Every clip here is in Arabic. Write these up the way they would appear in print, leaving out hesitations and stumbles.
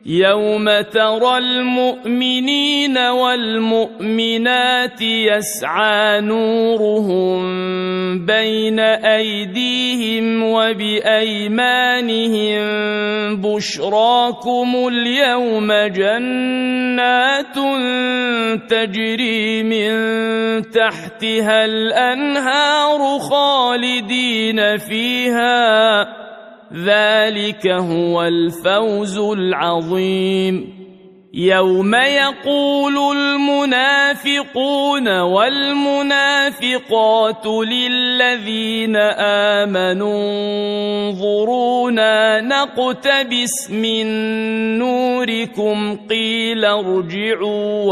يوم ترى المؤمنين والمؤمنات يسعى نورهم بين أيديهم وبأيمانهم بشراكم اليوم جنات تجري من تحتها الأنهار خالدين فيها ذلك هو الفوز العظيم يوم يقول المنافقون والمنافقات للذين آمنوا انظرونا نقتبس من نوركم قيل ارجعوا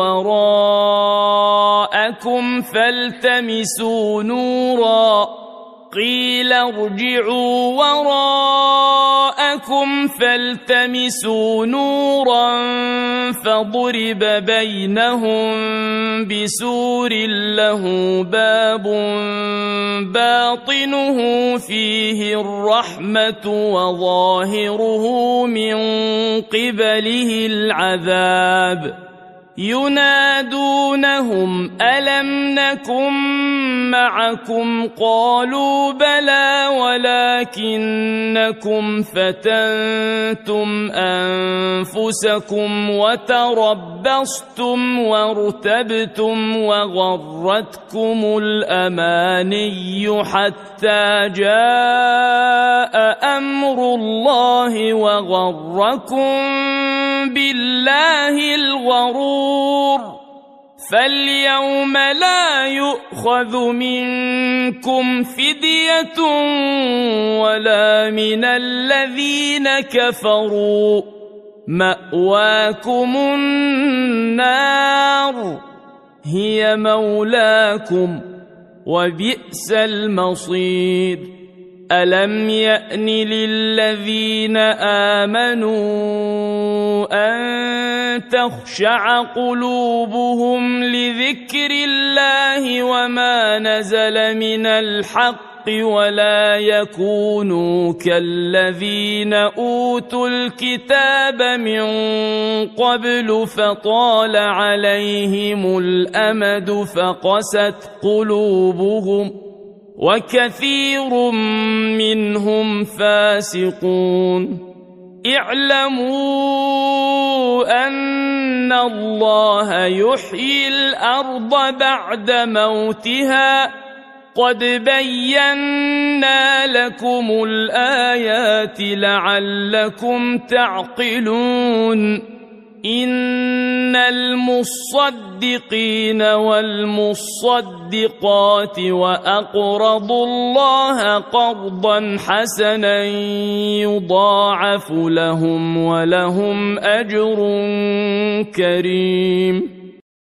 وراءكم فالتمسوا نورا فضرب بينهم بسور له باب باطنه فيه الرحمة وظاهره من قبله العذاب ينادونهم ألم نكن معكم قالوا بلى ولكنكم فتنتم أنفسكم وتربصتم وارتبتم وغرتكم الأماني حتى جاء أمر الله وغركم بالله الغرور فاليوم لا يؤخذ منكم فدية ولا من الذين كفروا مأواكم النار هي مولاكم وبئس المصير ألم يأن للذين آمنوا أن تخشع قلوبهم لذكر الله وما نزل من الحق ولا يكونوا كالذين أوتوا الكتاب من قبل فطال عليهم الأمد فقست قلوبهم وكثير منهم فاسقون اعلموا أن الله يحيي الأرض بعد موتها قد بينا لكم الآيات لعلكم تعقلون إن المصدقين والمصدقات وأقرضوا الله قرضا حسنا يضاعف لهم ولهم أجر كريم